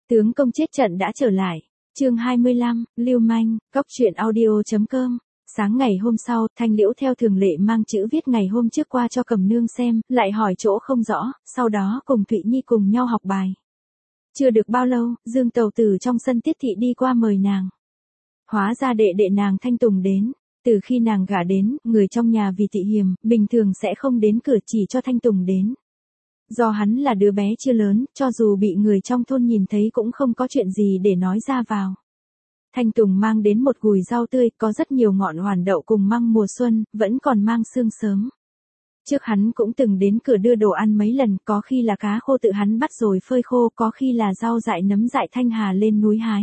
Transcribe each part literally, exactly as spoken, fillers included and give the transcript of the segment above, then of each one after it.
Tướng công chết trận đã trở lại. Chương hai mươi lăm, Lưu Manh, Cóc truyện audio chấm com. Sáng ngày hôm sau, Thanh Liễu theo thường lệ mang chữ viết ngày hôm trước qua cho Cẩm Nương xem, lại hỏi chỗ không rõ, sau đó cùng Thụy Nhi cùng nhau học bài. Chưa được bao lâu, Dương Tầu Tử trong sân Tiết thị đi qua mời nàng. Hóa ra đệ đệ nàng Thanh Tùng đến. Từ khi nàng gả đến, người trong nhà vì tị hiềm, bình thường sẽ không đến cửa, chỉ cho Thanh Tùng đến. Do hắn là đứa bé chưa lớn, cho dù bị người trong thôn nhìn thấy cũng không có chuyện gì để nói ra vào. Thanh Tùng mang đến một gùi rau tươi, có rất nhiều ngọn hoàn đậu cùng măng mùa xuân, vẫn còn mang sương sớm. Trước hắn cũng từng đến cửa đưa đồ ăn mấy lần, có khi là cá khô tự hắn bắt rồi phơi khô, có khi là rau dại nấm dại Thanh Hà lên núi hái.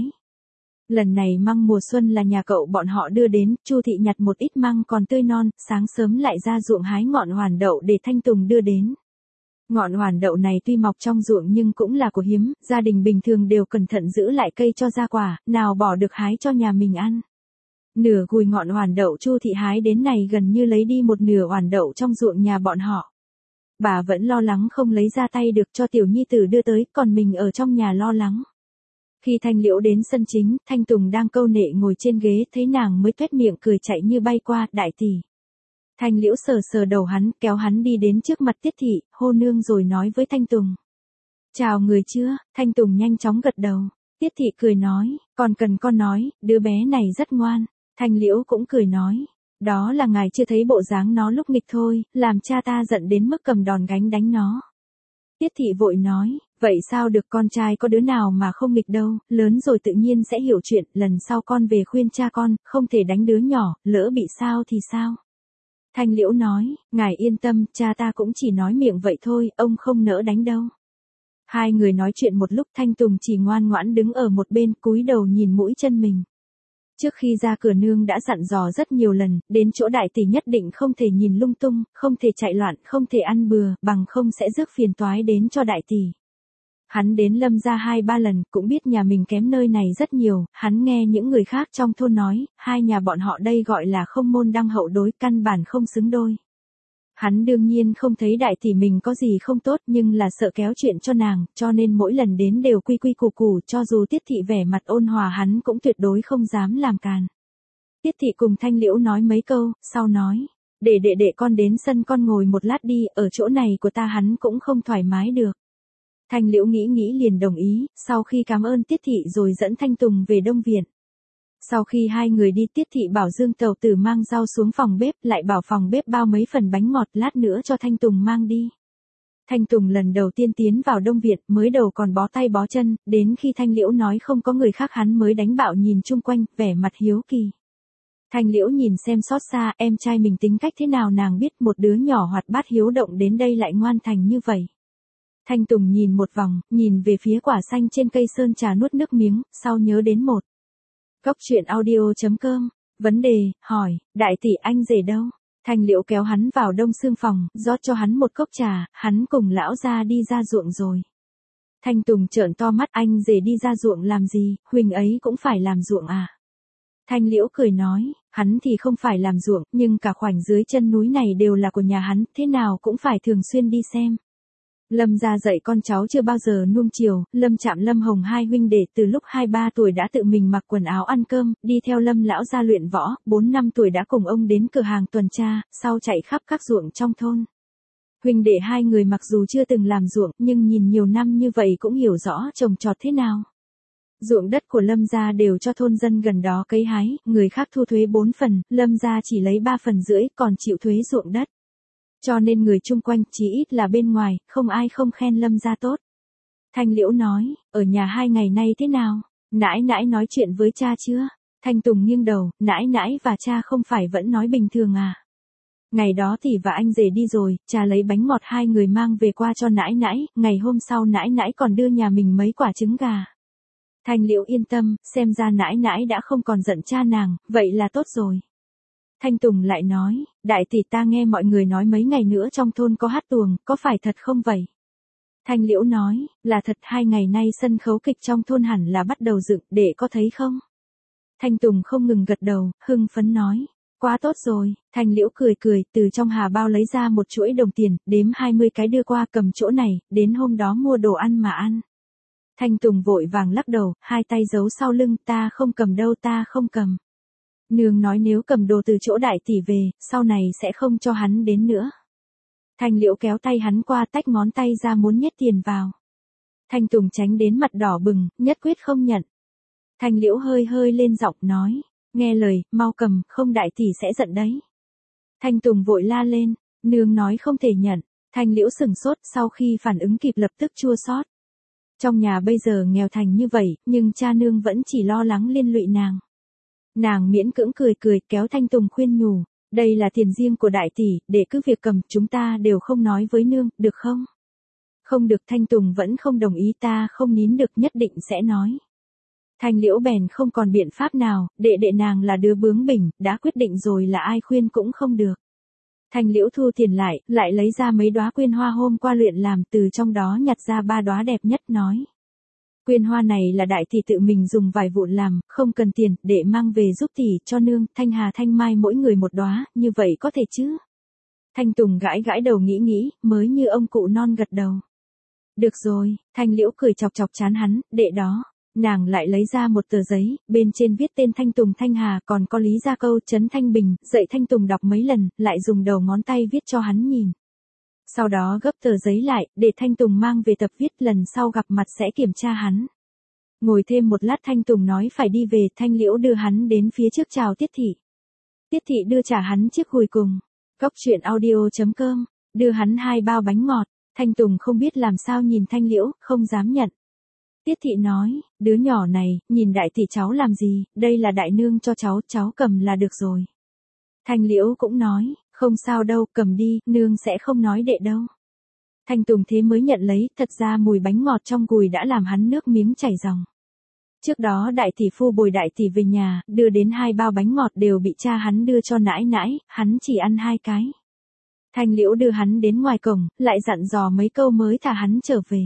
Lần này măng mùa xuân là nhà cậu bọn họ đưa đến, Chu thị nhặt một ít măng còn tươi non, sáng sớm lại ra ruộng hái ngọn hoàn đậu để Thanh Tùng đưa đến. Ngọn hoàn đậu này tuy mọc trong ruộng nhưng cũng là của hiếm, gia đình bình thường đều cẩn thận giữ lại cây cho ra quả, nào bỏ được hái cho nhà mình ăn. Nửa gùi ngọn hoàn đậu Chu thị hái đến này gần như lấy đi một nửa hoàn đậu trong ruộng nhà bọn họ. Bà vẫn lo lắng không lấy ra tay được cho tiểu nhi tử đưa tới, còn mình ở trong nhà lo lắng. Khi Thanh Liễu đến sân chính, Thanh Tùng đang câu nệ ngồi trên ghế, thấy nàng mới tuét miệng cười chạy như bay qua, đại tỷ. Thanh Liễu sờ sờ đầu hắn, kéo hắn đi đến trước mặt Tiết thị, hô nương rồi nói với Thanh Tùng. Chào người chưa? Thanh Tùng nhanh chóng gật đầu. Tiết thị cười nói, còn cần con nói, đứa bé này rất ngoan. Thanh Liễu cũng cười nói, đó là ngài chưa thấy bộ dáng nó lúc nghịch thôi, làm cha ta giận đến mức cầm đòn gánh đánh nó. Tiết thị vội nói, vậy sao được, con trai có đứa nào mà không nghịch đâu, lớn rồi tự nhiên sẽ hiểu chuyện, lần sau con về khuyên cha con, không thể đánh đứa nhỏ, lỡ bị sao thì sao. Thanh Liễu nói, ngài yên tâm, cha ta cũng chỉ nói miệng vậy thôi, ông không nỡ đánh đâu. Hai người nói chuyện một lúc, Thanh Tùng chỉ ngoan ngoãn đứng ở một bên, cúi đầu nhìn mũi chân mình. Trước khi ra cửa nương đã dặn dò rất nhiều lần, đến chỗ đại tỷ nhất định không thể nhìn lung tung, không thể chạy loạn, không thể ăn bừa, bằng không sẽ rước phiền toái đến cho đại tỷ. Hắn đến Lâm gia hai ba lần, cũng biết nhà mình kém nơi này rất nhiều, hắn nghe những người khác trong thôn nói, hai nhà bọn họ đây gọi là không môn đăng hậu đối, căn bản không xứng đôi. Hắn đương nhiên không thấy đại tỷ mình có gì không tốt, nhưng là sợ kéo chuyện cho nàng, cho nên mỗi lần đến đều quy quy củ củ, cho dù Tiết thị vẻ mặt ôn hòa hắn cũng tuyệt đối không dám làm càn. Tiết thị cùng Thanh Liễu nói mấy câu, sau nói, để đệ đệ con đến sân con ngồi một lát đi, ở chỗ này của ta hắn cũng không thoải mái được. Thanh Liễu nghĩ nghĩ liền đồng ý, sau khi cảm ơn Tiết thị rồi dẫn Thanh Tùng về Đông Viện. Sau khi hai người đi, Tiết thị bảo Dương Tầu Tử mang rau xuống phòng bếp, lại bảo phòng bếp bao mấy phần bánh ngọt lát nữa cho Thanh Tùng mang đi. Thanh Tùng lần đầu tiên tiến vào Đông Viện, mới đầu còn bó tay bó chân, đến khi Thanh Liễu nói không có người khác hắn mới đánh bạo nhìn chung quanh, vẻ mặt hiếu kỳ. Thanh Liễu nhìn xem xót xa, em trai mình tính cách thế nào nàng biết, một đứa nhỏ hoạt bát hiếu động đến đây lại ngoan thành như vậy. Thanh Tùng nhìn một vòng, nhìn về phía quả xanh trên cây sơn trà nuốt nước miếng, sau nhớ đến một. Cóc truyện audio chấm com. Vấn đề, hỏi, đại tỷ anh rể đâu? Thanh Liễu kéo hắn vào đông xương phòng, rót cho hắn một cốc trà, hắn cùng lão gia đi ra ruộng rồi. Thanh Tùng trợn to mắt, anh rể đi ra ruộng làm gì, huynh ấy cũng phải làm ruộng à? Thanh Liễu cười nói, hắn thì không phải làm ruộng, nhưng cả khoảnh dưới chân núi này đều là của nhà hắn, thế nào cũng phải thường xuyên đi xem. Lâm gia dạy con cháu chưa bao giờ nuông chiều, Lâm Trạm Lâm Hồng hai huynh đệ từ lúc hai ba tuổi đã tự mình mặc quần áo ăn cơm, đi theo Lâm lão gia luyện võ, bốn năm tuổi đã cùng ông đến cửa hàng tuần tra, sau chạy khắp các ruộng trong thôn. Huynh đệ hai người mặc dù chưa từng làm ruộng, nhưng nhìn nhiều năm như vậy cũng hiểu rõ trồng trọt thế nào. Ruộng đất của Lâm gia đều cho thôn dân gần đó cấy hái, người khác thu thuế bốn phần, Lâm gia chỉ lấy ba phần rưỡi, còn chịu thuế ruộng đất. Cho nên người chung quanh, chỉ ít là bên ngoài, không ai không khen Lâm gia tốt. Thanh Liễu nói, ở nhà hai ngày nay thế nào? Nãi nãi nói chuyện với cha chưa? Thanh Tùng nghiêng đầu, nãi nãi và cha không phải vẫn nói bình thường à? Ngày đó tỷ và anh rể đi rồi, cha lấy bánh ngọt hai người mang về qua cho nãi nãi, ngày hôm sau nãi nãi còn đưa nhà mình mấy quả trứng gà. Thanh Liễu yên tâm, xem ra nãi nãi đã không còn giận cha nàng, vậy là tốt rồi. Thanh Tùng lại nói, đại tỷ ta nghe mọi người nói mấy ngày nữa trong thôn có hát tuồng, có phải thật không vậy? Thanh Liễu nói, là thật, hai ngày nay sân khấu kịch trong thôn hẳn là bắt đầu dựng, để có thấy không? Thanh Tùng không ngừng gật đầu, hưng phấn nói, quá tốt rồi. Thanh Liễu cười cười, từ trong hà bao lấy ra một chuỗi đồng tiền, đếm hai mươi cái đưa qua, cầm chỗ này, đến hôm đó mua đồ ăn mà ăn. Thanh Tùng vội vàng lắc đầu, hai tay giấu sau lưng, ta không cầm đâu, ta không cầm. Nương nói nếu cầm đồ từ chỗ đại tỷ về, sau này sẽ không cho hắn đến nữa. Thanh Liễu kéo tay hắn qua, tách ngón tay ra muốn nhét tiền vào. Thanh Tùng tránh đến mặt đỏ bừng, nhất quyết không nhận. Thanh Liễu hơi hơi lên giọng nói, nghe lời, mau cầm, không đại tỷ sẽ giận đấy. Thanh Tùng vội la lên, nương nói không thể nhận. Thanh Liễu sừng sốt, sau khi phản ứng kịp lập tức chua xót. Trong nhà bây giờ nghèo thành như vậy, nhưng cha nương vẫn chỉ lo lắng liên lụy nàng. Nàng miễn cưỡng cười cười, kéo Thanh Tùng khuyên nhủ, đây là tiền riêng của đại tỷ, để cứ việc cầm, chúng ta đều không nói với nương, được không? Không được, Thanh Tùng vẫn không đồng ý, ta không nín được, nhất định sẽ nói. Thanh Liễu bèn không còn biện pháp nào, đệ đệ nàng là đứa bướng bỉnh, đã quyết định rồi là ai khuyên cũng không được. Thanh Liễu thu tiền lại, lại lấy ra mấy đóa quyên hoa hôm qua luyện làm, từ trong đó nhặt ra ba đóa đẹp nhất nói. Quyên hoa này là đại tỷ tự mình dùng vài vụn làm, không cần tiền, để mang về giúp tỷ, cho nương, Thanh Hà Thanh Mai mỗi người một đóa, như vậy có thể chứ? Thanh Tùng gãi gãi đầu nghĩ nghĩ, mới như ông cụ non gật đầu. Được rồi, Thanh Liễu cười chọc chọc chán hắn, đệ đó. Nàng lại lấy ra một tờ giấy, bên trên viết tên Thanh Tùng Thanh Hà, còn có lý gia câu Trấn Thanh Bình, dạy Thanh Tùng đọc mấy lần, lại dùng đầu ngón tay viết cho hắn nhìn. Sau đó gấp tờ giấy lại, để Thanh Tùng mang về tập viết, lần sau gặp mặt sẽ kiểm tra hắn. Ngồi thêm một lát Thanh Tùng nói phải đi về, Thanh Liễu đưa hắn đến phía trước chào Tiết Thị. Tiết Thị đưa trả hắn chiếc gùi cùng. Cóc truyện audio chấm com, đưa hắn hai bao bánh ngọt. Thanh Tùng không biết làm sao nhìn Thanh Liễu, không dám nhận. Tiết Thị nói, đứa nhỏ này, nhìn đại tỷ cháu làm gì, đây là đại nương cho cháu, cháu cầm là được rồi. Thanh Liễu cũng nói, không sao đâu, cầm đi, nương sẽ không nói đệ đâu. Thanh Tùng thế mới nhận lấy, thật ra mùi bánh ngọt trong gùi đã làm hắn nước miếng chảy ròng. Trước đó đại tỷ phu bồi đại tỷ về nhà, đưa đến hai bao bánh ngọt đều bị cha hắn đưa cho nãi nãi, hắn chỉ ăn hai cái. Thanh Liễu đưa hắn đến ngoài cổng, lại dặn dò mấy câu mới thả hắn trở về.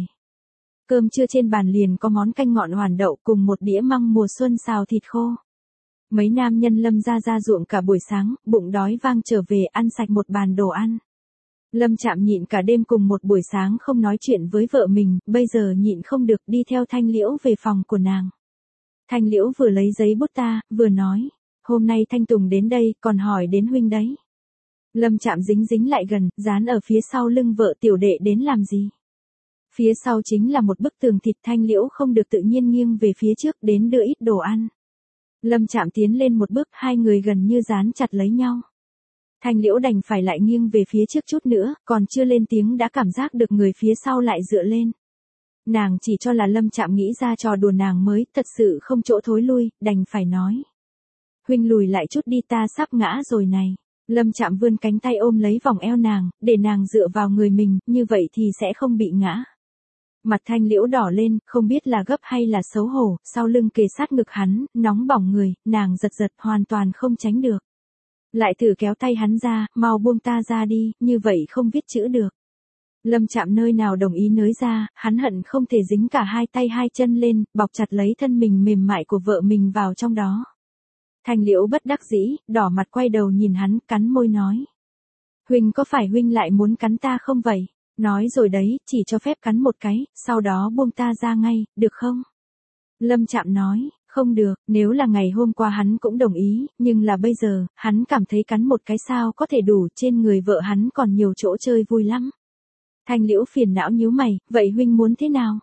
Cơm trưa trên bàn liền có món canh ngọn hoàn đậu cùng một đĩa măng mùa xuân xào thịt khô. Mấy nam nhân Lâm ra ra ruộng cả buổi sáng, bụng đói vang trở về ăn sạch một bàn đồ ăn. Lâm Trạm nhịn cả đêm cùng một buổi sáng không nói chuyện với vợ mình, bây giờ nhịn không được đi theo Thanh Liễu về phòng của nàng. Thanh Liễu vừa lấy giấy bút ta, vừa nói, hôm nay Thanh Tùng đến đây, còn hỏi đến huynh đấy. Lâm Trạm dính dính lại gần, dán ở phía sau lưng vợ, tiểu đệ đến làm gì? Phía sau chính là một bức tường thịt. Thanh Liễu không được tự nhiên nghiêng về phía trước, đến đưa ít đồ ăn. Lâm Trạm tiến lên một bước, hai người gần như dán chặt lấy nhau. Thanh Liễu đành phải lại nghiêng về phía trước chút nữa, còn chưa lên tiếng đã cảm giác được người phía sau lại dựa lên. Nàng chỉ cho là Lâm Trạm nghĩ ra trò đùa nàng mới, thật sự không chỗ thối lui, đành phải nói. Huynh lùi lại chút đi, ta sắp ngã rồi này. Lâm Trạm vươn cánh tay ôm lấy vòng eo nàng, để nàng dựa vào người mình, như vậy thì sẽ không bị ngã. Mặt Thanh Liễu đỏ lên, không biết là gấp hay là xấu hổ, sau lưng kề sát ngực hắn, nóng bỏng người, nàng giật giật hoàn toàn không tránh được. Lại thử kéo tay hắn ra, mau buông ta ra đi, như vậy không viết chữ được. Lâm Trạm nơi nào đồng ý nới ra, hắn hận không thể dính cả hai tay hai chân lên, bọc chặt lấy thân mình mềm mại của vợ mình vào trong đó. Thanh Liễu bất đắc dĩ, đỏ mặt quay đầu nhìn hắn, cắn môi nói. Huynh có phải huynh lại muốn cắn ta không vậy? Nói rồi đấy, chỉ cho phép cắn một cái, sau đó buông ta ra ngay, được không? Lâm Trạm nói, không được, nếu là ngày hôm qua hắn cũng đồng ý, nhưng là bây giờ, hắn cảm thấy cắn một cái sao có thể đủ, trên người vợ hắn còn nhiều chỗ chơi vui lắm. Thanh Liễu phiền não nhíu mày, vậy huynh muốn thế nào?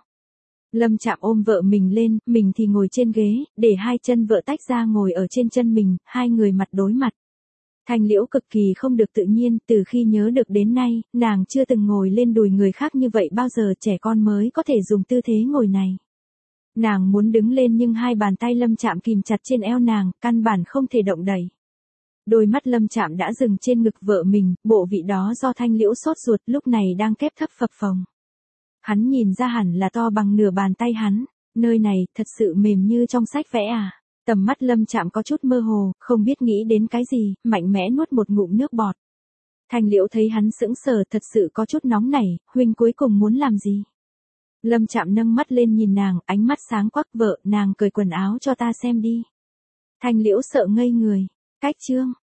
Lâm Trạm ôm vợ mình lên, mình thì ngồi trên ghế, để hai chân vợ tách ra ngồi ở trên chân mình, hai người mặt đối mặt. Thanh Liễu cực kỳ không được tự nhiên, từ khi nhớ được đến nay, nàng chưa từng ngồi lên đùi người khác như vậy bao giờ, trẻ con mới có thể dùng tư thế ngồi này. Nàng muốn đứng lên nhưng hai bàn tay Lâm Trạm kìm chặt trên eo nàng, căn bản không thể động đậy. Đôi mắt Lâm Trạm đã dừng trên ngực vợ mình, bộ vị đó do Thanh Liễu sốt ruột lúc này đang kép thấp phập phồng. Hắn nhìn ra hẳn là to bằng nửa bàn tay hắn, nơi này thật sự mềm như trong sách vẽ à. Tầm mắt Lâm Trạm có chút mơ hồ, không biết nghĩ đến cái gì, mạnh mẽ nuốt một ngụm nước bọt. Thanh Liễu thấy hắn sững sờ, thật sự có chút nóng nảy, huynh cuối cùng muốn làm gì? Lâm Trạm nâng mắt lên nhìn nàng, ánh mắt sáng quắc, vợ, nàng cởi quần áo cho ta xem đi. Thanh Liễu sợ ngây người. Cách chương